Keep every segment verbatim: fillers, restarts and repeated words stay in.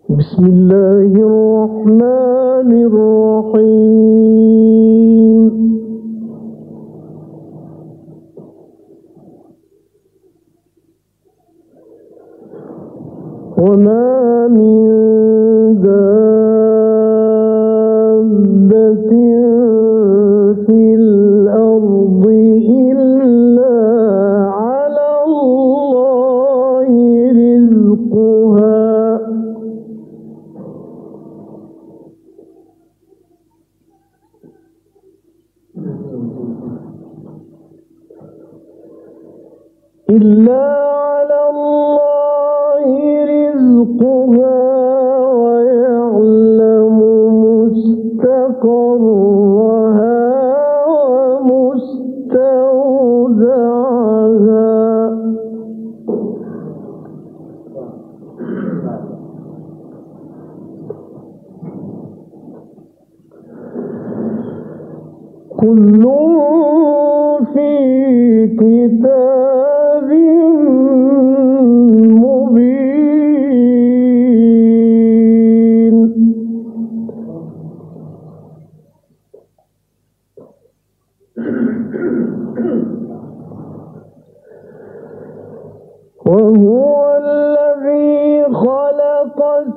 بسم الله الرحمن الرحيم. وما من دابة في الأرض إلا على الله رزقها إلا على الله رزقها ويعلم مستقرها ومستودعها كل في كتاب مبين. وهو الذي خلق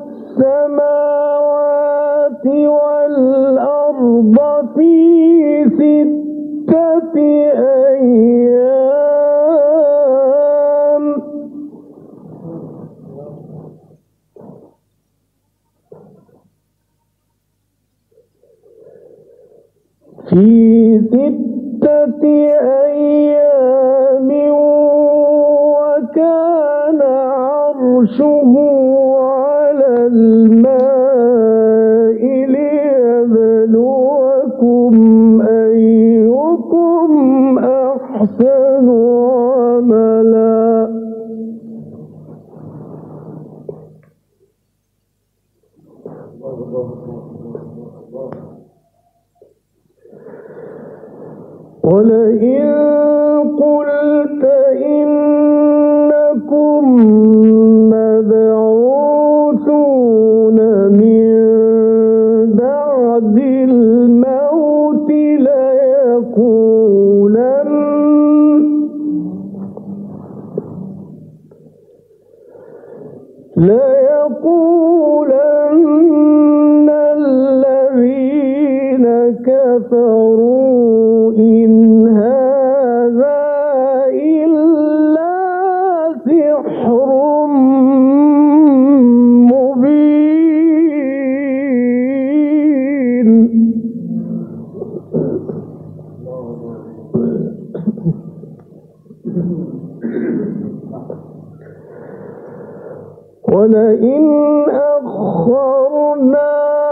السماوات والأرض في ستة أيام في ستة أيام وكان عرشه على الماء ليبلوكم أيكم أحسن عملا. ولئن قلت إنكم مبعوثون من بعد الموت ليقولن ليقولن الذين كفروا إن هذا إلا سحر مبين. ولئن أخرنا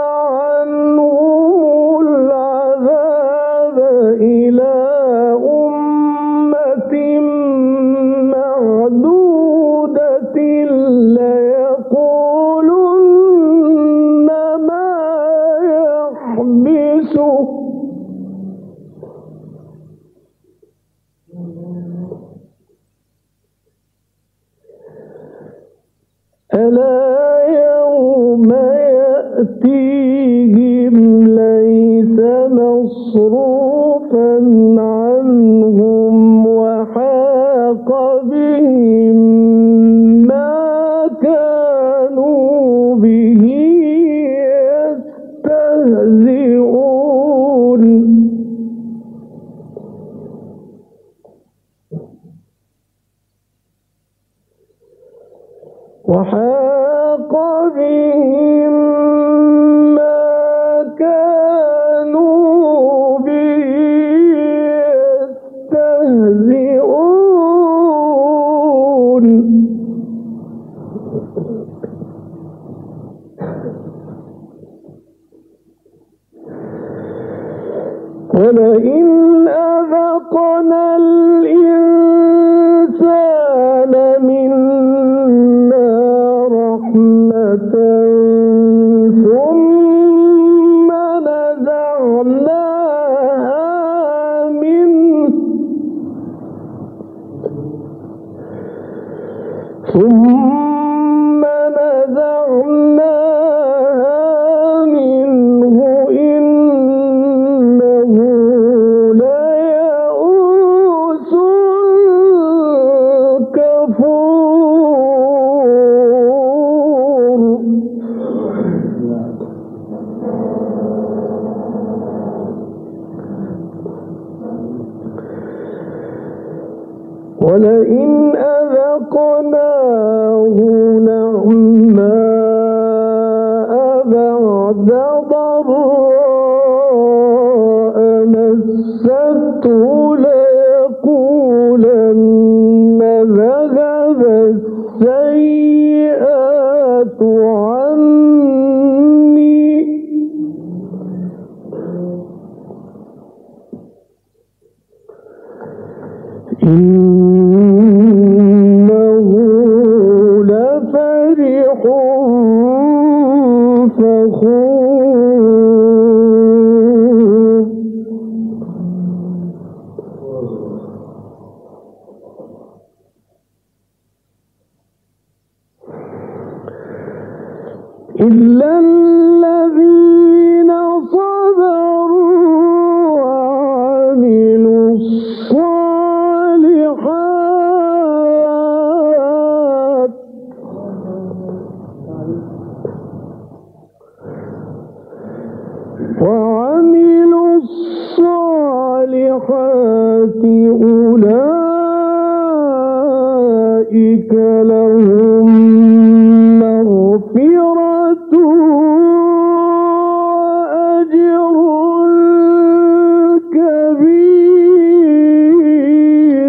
عنهم العذاب إلى أمة معدودة ليقولن ما يحبسه ألا يوم يأتيهم ليس مصروفا عنهم وحاق بهم ما كانوا به يستهزئون. وحاق بهم ما كانوا به يستهزئون. ولئن أذقنا الإنسان منا رحمة ثم نزعناها منه ثم نزعناها عني إنه لفرح فخور إلا الذين صبروا وعملوا الصالحات وعملوا الصالحات أولئك لهم مغفرة وأجر كبير.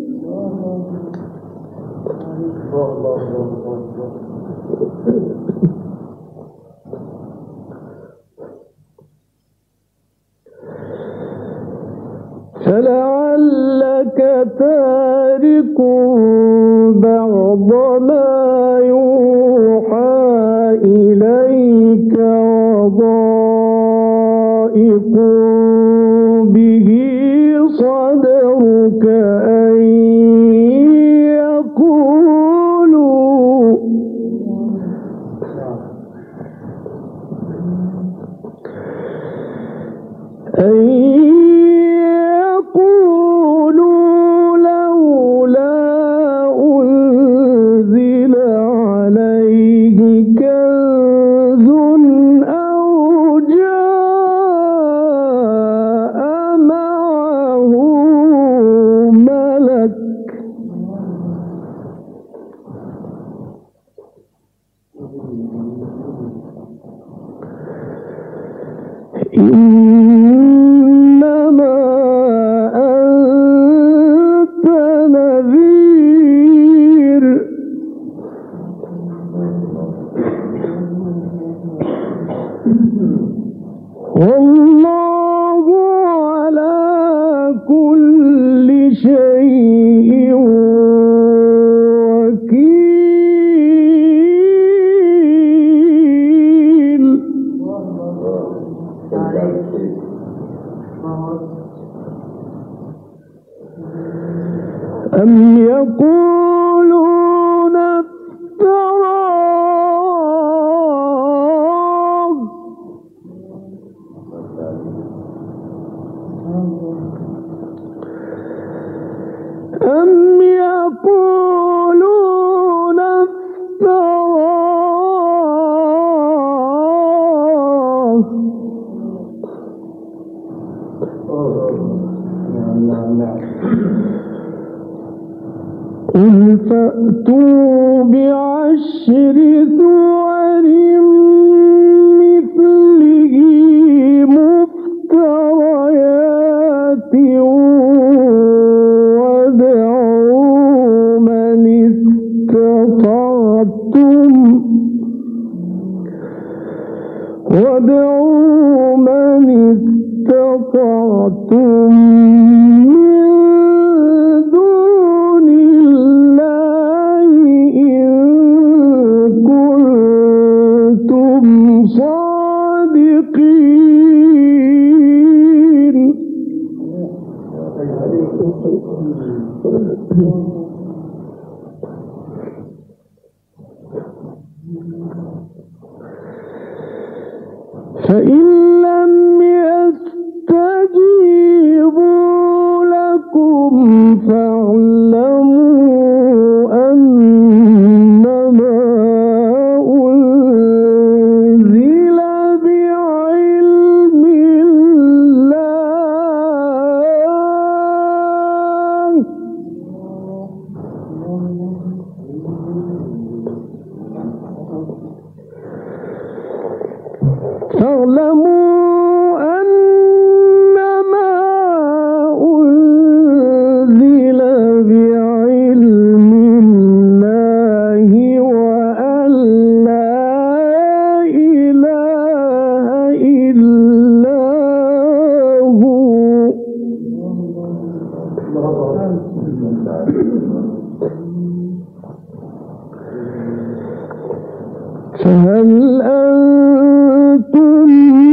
فلعلك تارك بعض ما يوحى إليك وضائق به صدرك أن يقولوا أن يقولوا لولا أنزل عليه كنز أو جاء معه ملك إنما أنت نذير والله على كل شيء وكيل. أم يقولون افتراه أم يقولون افتراه قل فأتوا بعشر سور مثله مفتريات وادعوا من استطعتم وادعوا من استطعتم فإن لم يستجيبوا لكم فاعلموا أنما أنزل بعلم الله فاعلموا أنما أنزل بعلم الله وأن لا فهل أنتم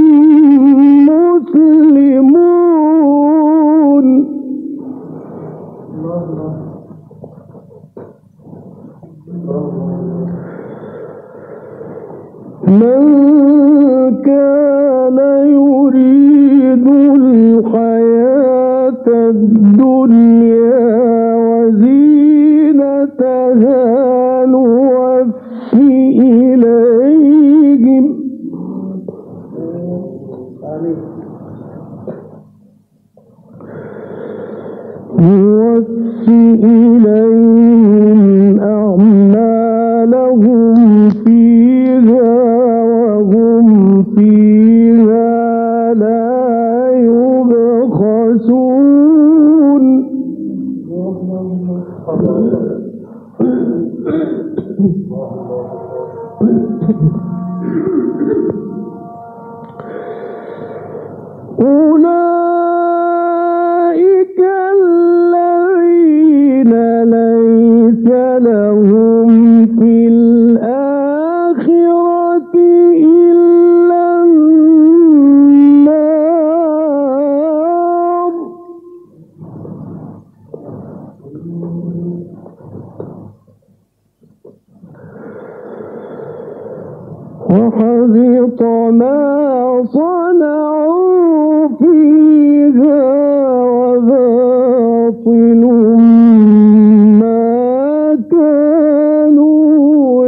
مسلمون؟ من كان يريد الحياة الدنيا وزينتها نوفي إليهم نوفي إليهم أعمالهم فيها وهم فيها لا يبخسون. أولئك الذين ليس لهم في الآخرة إلا النار وحبط ما صنعوا فيها وباطل ما كانوا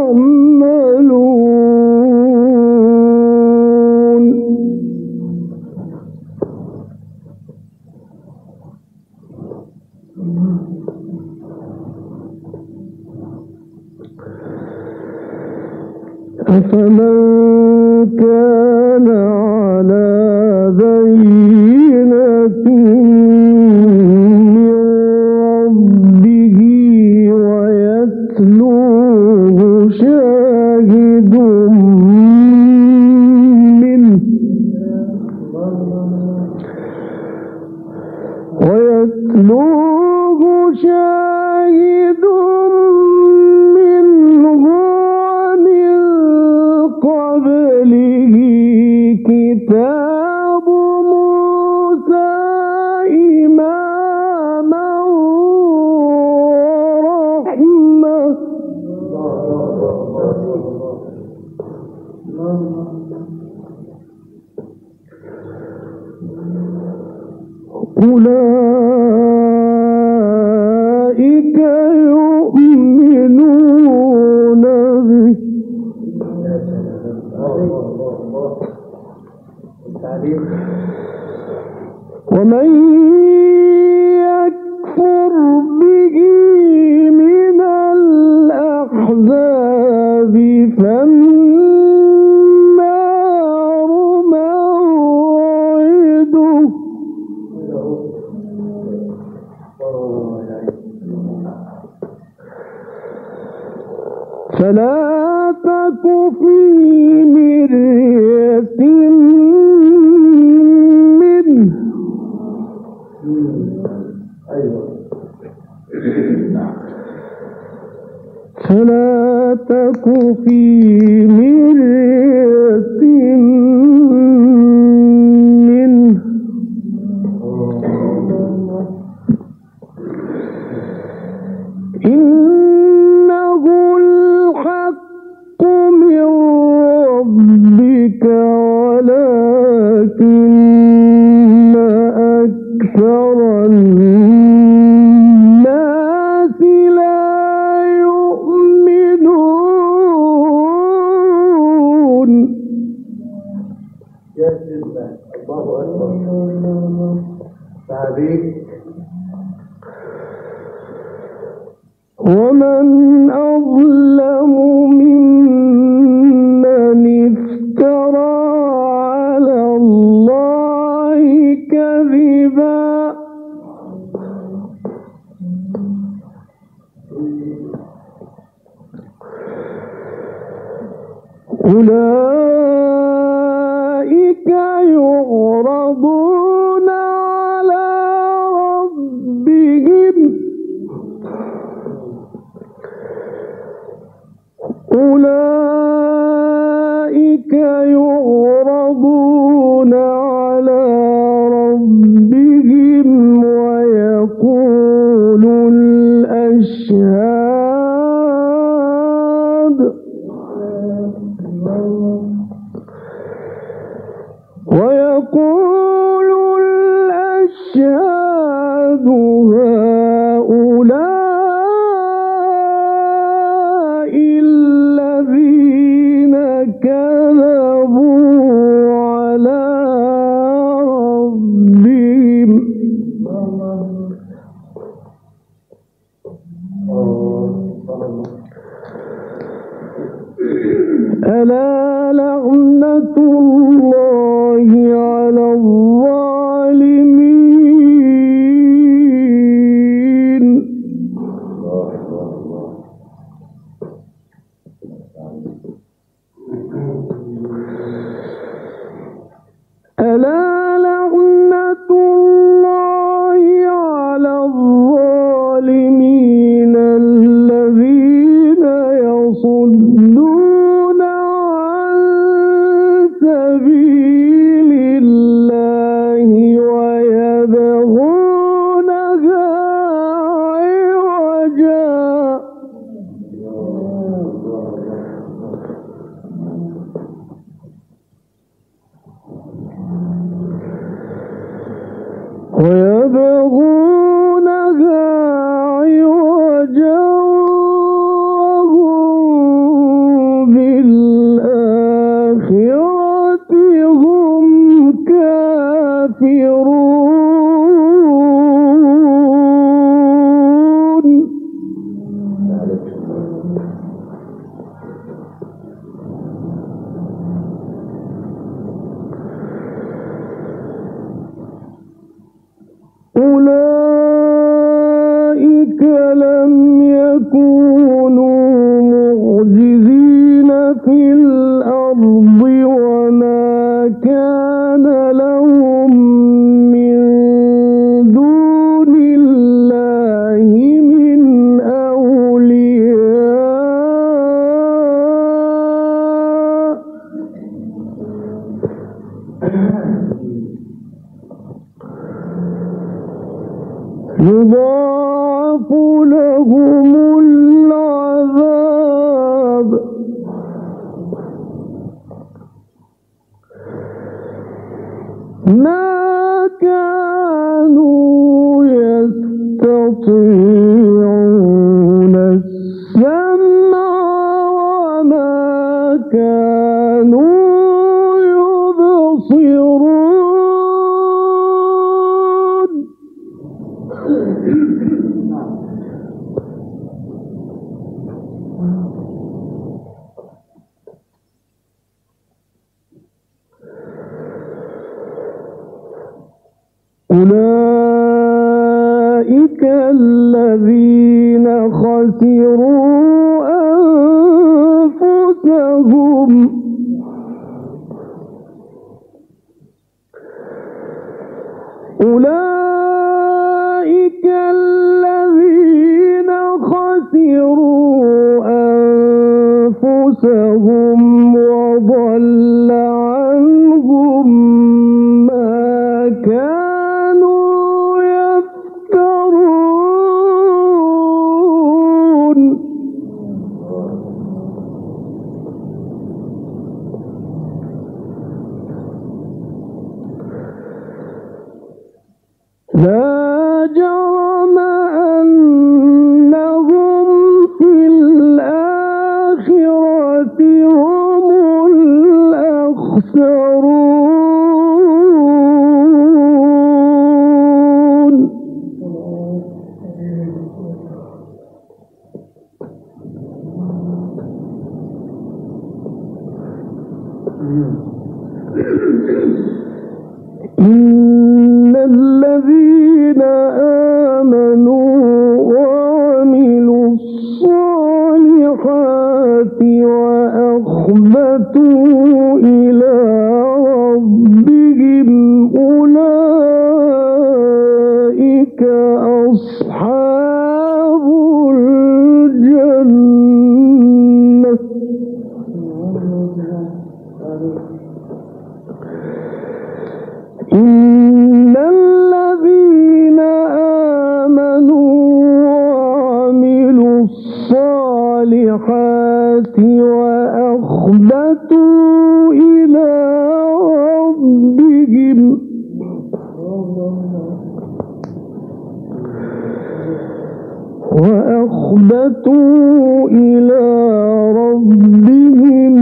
يعملون. أفمن كان على بينة من ربه ويتلوه شاهد منه ويتلوه شاهد منه قبله كتاب موسى إماما ورحمة أولئك يؤمنون به ومن يكفر به من الأحزاب فالنار موعده فلا تك في مرية منه فلا تك في مرية منه إنه الحق من ربك ولكن أكثر الناس لا يؤمنون. يا سيدنا الله أكبر. تعبيك. ومن أظلم ممن افترى على الله كذبا أولئك يعرضون على ربهم أولئك أولئك يعرضون على ربهم ويقول الأشهاد ويقول الأشهاد هؤلاء الذين كذبوا على ربهم ألا لعنة الله على الظالمين. ألا لعنة الله على الظالمين الذين يصدون عن سبيل الله ويبغونها عوجا ويبغونها عوجا وهم بالآخرة هم كافرون. أولئك لم يكونوا معجزين في الأرض وما كان لهم من دون الله من أولياء يضاعف لهم العذاب ما كانوا يستطيعون السمع وما كانوا يبصرون. أولئك الذين خسروا أنفسهم أولئك الذين خسروا أنفسهم وضل عنهم ما كانوا يفترون. لا جرم أنهم في الآخرة هم الأخسرون. إن الذين آمنوا وعملوا الصالحات وأخبتوا إلى ربهم أولئك أصحاب الجنة إن الذين آمنوا وعملوا الصالحات وأخبتوا إلى ربهم وأخبتوا إلى ربهم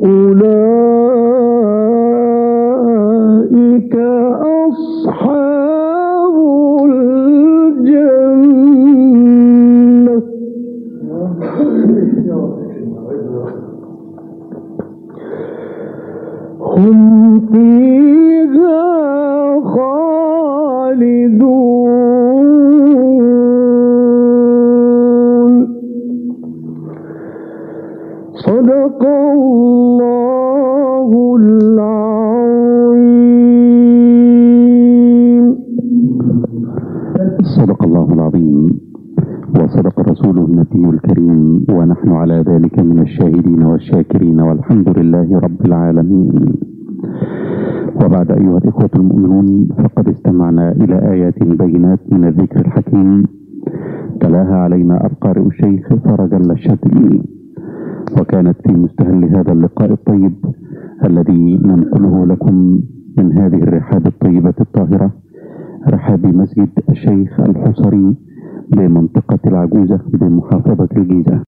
أولئك أصحاب الجنة هم فيها خالدون. صدق الله العظيم. صدق الله العظيم وصدق رسوله النبي الكريم، ونحن على ذلك من الشاهدين والشاكرين، والحمد لله رب العالمين. وبعد أيها الإخوة المؤمنون، فقد استمعنا إلى آيات بينات من الذكر الحكيم تلاها علينا القارئ الشيخ فرج الشاذلي، وكانت في مستهل هذا اللقاء الطيب الذي ننقله لكم من هذه الرحاب الطيبة الطاهرة، رحاب مسجد الشيخ الحصري بمنطقة العجوزة بمحافظة الجيزة.